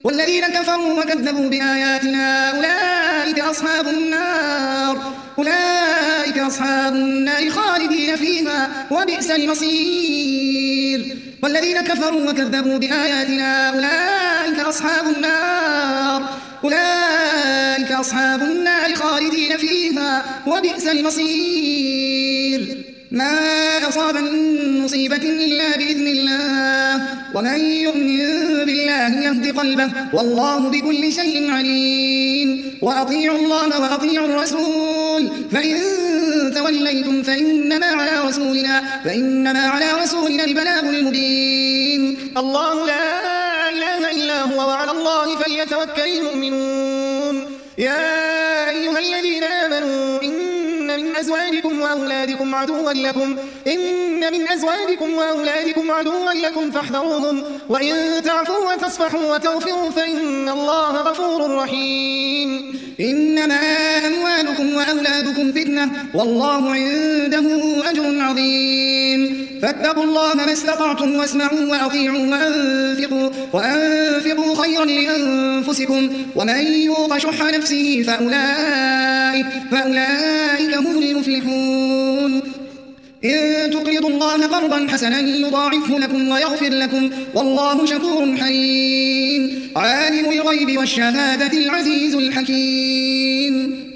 والذين كفروا وكذبوا بآياتنا أولئك أصحاب النار خالدين فيها وبئس المصير. والذين كفروا وكذبوا بآياتنا أولئك أصحاب النار خالدين فيها وبئس المصير. ما أصاب من مصيبة إلا بإذن الله ومن يؤمن بالله يهد قلبه والله بكل شيء عليم. وأطيعوا الله وأطيعوا الرسول فإن توليتم فإنما على رسولنا البلاغ المبين. الله لا إله إلا هو وعلى الله فليتوكل المؤمنون. يا أيها الذين آمنوا إن من أزواجكم وأولادكم عدوا لكم فاحذروهم وإن تعفوا وتصفحوا وتغفروا فإن الله غفور رحيم. إنما أموالكم وأولادكم فتنة والله عنده أجر عظيم. فاتقوا الله ما استطعتم واسمعوا وأطيعوا وأنفقوا خيرا لأنفسكم ومن يوق شح نفسه فأولئك هم المفلحون. إن تقرضوا الله قرضا حسنا يضاعفه لكم ويغفر لكم والله شكور حليم. عالم الغيب والشهادة العزيز الحكيم.